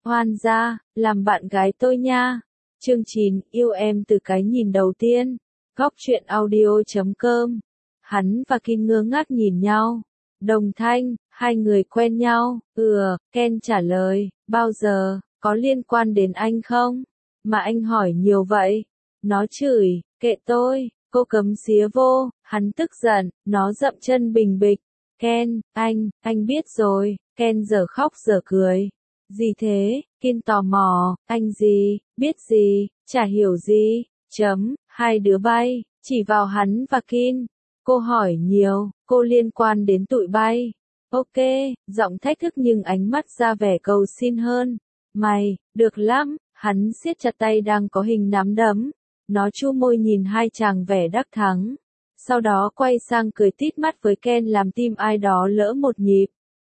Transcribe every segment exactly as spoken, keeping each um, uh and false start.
Hoan gia, làm bạn gái tôi nha. Chương chín, yêu em từ cái nhìn đầu tiên. Góc truyện audio chấm com. Hắn và Kin ngơ ngác nhìn nhau. Đồng thanh, hai người quen nhau. Ừ, Ken trả lời, bao giờ, có liên quan đến anh không? Mà anh hỏi nhiều vậy. Nó chửi, kệ tôi, cô cấm xía vô. Hắn tức giận, nó dậm chân bình bịch. Ken, anh, anh biết rồi. Ken giờ khóc giờ cười. Gì thế? Kin tò mò, anh gì, biết gì, chả hiểu gì, chấm, hai đứa bay, chỉ vào hắn và Kin. Cô hỏi nhiều, cô liên quan đến tụi bay. Ok, giọng thách thức nhưng ánh mắt ra vẻ cầu xin hơn. Mày, được lắm, hắn siết chặt tay đang có hình nắm đấm. Nó chu môi nhìn hai chàng vẻ đắc thắng. Sau đó quay sang cười tít mắt với Ken làm tim ai đó lỡ một nhịp.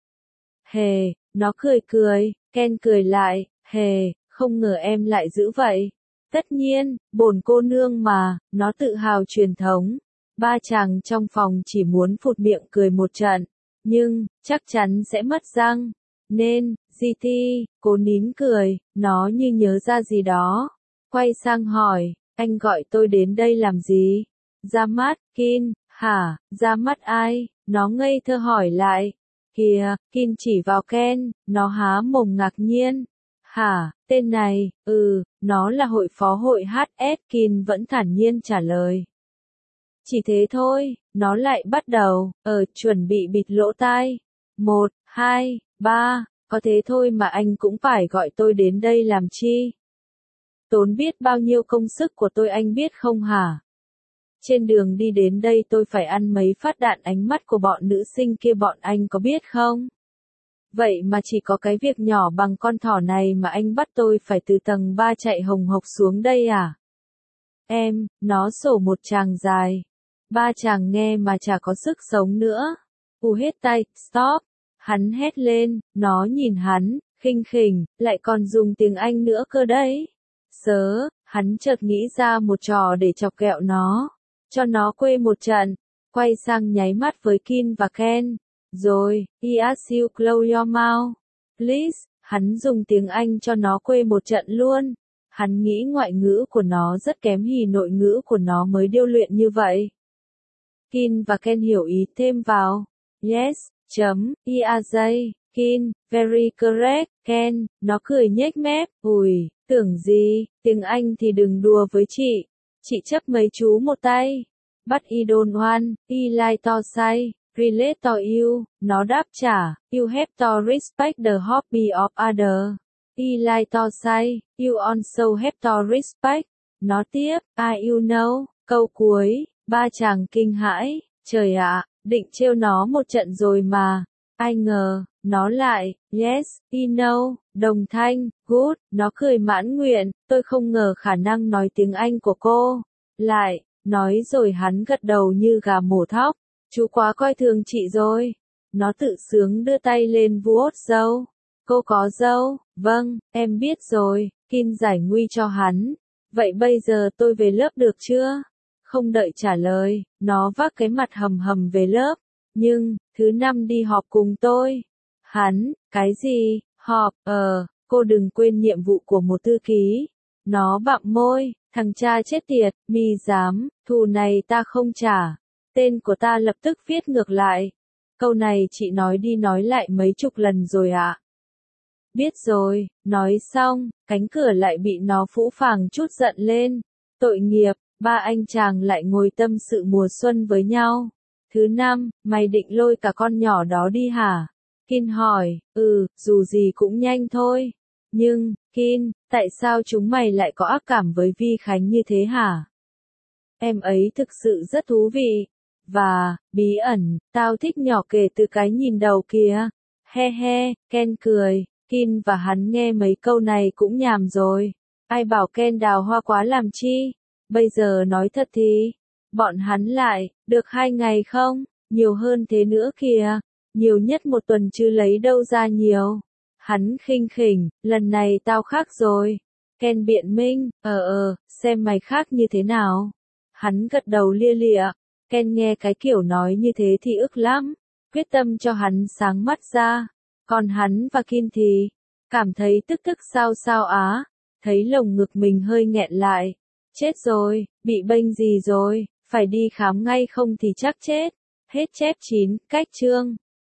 Hề, nó cười cười, Ken cười lại, hề, không ngờ em lại dữ vậy. Tất nhiên, bổn cô nương mà, nó tự hào truyền thống. Ba chàng trong phòng chỉ muốn phụt miệng cười một trận, nhưng, chắc chắn sẽ mất răng. Nên, giê tê, cố nín cười, nó như nhớ ra gì đó. Quay sang hỏi, anh gọi tôi đến đây làm gì? Ra mắt, Kin, hả, ra mắt ai? Nó ngây thơ hỏi lại. Kìa, Kin chỉ vào Ken, nó há mồm ngạc nhiên. Hả, tên này, ừ, nó là hội phó hội hát ét, Kin vẫn thản nhiên trả lời. Chỉ thế thôi, nó lại bắt đầu, ờ, chuẩn bị bịt lỗ tai. Một, hai, ba, có thế thôi mà anh cũng phải gọi tôi đến đây làm chi? Tốn biết bao nhiêu công sức của tôi anh biết không hả? Trên đường đi đến đây tôi phải ăn mấy phát đạn ánh mắt của bọn nữ sinh kia bọn anh có biết không? Vậy mà chỉ có cái việc nhỏ bằng con thỏ này mà anh bắt tôi phải từ tầng ba chạy hồng hộc xuống đây à? Em, nó sổ một tràng dài. Ba chàng nghe mà chả có sức sống nữa. U hết tay, stop. Hắn hét lên, nó nhìn hắn, khinh khỉnh, lại còn dùng tiếng Anh nữa cơ đấy. Sớ, hắn chợt nghĩ ra một trò để chọc ghẹo nó. Cho nó quê một trận, quay sang nháy mắt với Kin và Ken. Rồi, I ask you close your mouth, please, hắn dùng tiếng Anh cho nó quê một trận luôn. Hắn nghĩ ngoại ngữ của nó rất kém hì nội ngữ của nó mới điêu luyện như vậy. Kin và Ken hiểu ý thêm vào. Yes, chấm, E A J, Kin, very correct, Ken, nó cười nhếch mép, ủi, tưởng gì, tiếng Anh thì đừng đùa với chị. Chị chấp mấy chú một tay. But I don't want, I like to say, relate to you, nó đáp trả, you have to respect the hobby of other. I like to say, you also have to respect. Nó tiếp, I you know, câu cuối, ba chàng kinh hãi, trời ạ, định trêu nó một trận rồi mà. Ai ngờ, nó lại, yes, I know, đồng thanh, good, nó cười mãn nguyện, tôi không ngờ khả năng nói tiếng Anh của cô. Lại, nói rồi hắn gật đầu như gà mổ thóc, chú quá coi thường chị rồi. Nó tự sướng đưa tay lên vuốt râu. Cô có râu, vâng, em biết rồi, Kin giải nguy cho hắn. Vậy bây giờ tôi về lớp được chưa? Không đợi trả lời, nó vác cái mặt hầm hầm về lớp. Nhưng, thứ năm đi họp cùng tôi. Hắn, cái gì, họp, ờ, cô đừng quên nhiệm vụ của một thư ký. Nó bặm môi, thằng cha chết tiệt, mi dám, thù này ta không trả. Tên của ta lập tức viết ngược lại. Câu này chị nói đi nói lại mấy chục lần rồi ạ. Biết rồi, nói xong, cánh cửa lại bị nó phũ phàng chút giận lên. Tội nghiệp, ba anh chàng lại ngồi tâm sự mùa xuân với nhau. Thứ năm, mày định lôi cả con nhỏ đó đi hả? Kin hỏi, ừ, dù gì cũng nhanh thôi. Nhưng, Kin, tại sao chúng mày lại có ác cảm với Vi Khánh như thế hả? Em ấy thực sự rất thú vị. Và, bí ẩn, tao thích nhỏ kể từ cái nhìn đầu kìa. He he, Ken cười. Kin và hắn nghe mấy câu này cũng nhàm rồi. Ai bảo Ken đào hoa quá làm chi? Bây giờ nói thật thì, bọn hắn lại, được hai ngày không? Nhiều hơn thế nữa kìa. Nhiều nhất một tuần chứ lấy đâu ra nhiều. Hắn khinh khỉnh, lần này tao khác rồi. Ken biện minh, ờ ờ, xem mày khác như thế nào. Hắn gật đầu lia lịa. Ken nghe cái kiểu nói như thế thì ức lắm. Quyết tâm cho hắn sáng mắt ra. Còn hắn và Kin thì, cảm thấy tức tức sao sao á, thấy lồng ngực mình hơi nghẹn lại. Chết rồi, bị bệnh gì rồi, phải đi khám ngay không thì chắc chết. Hết chép chín, cách chương.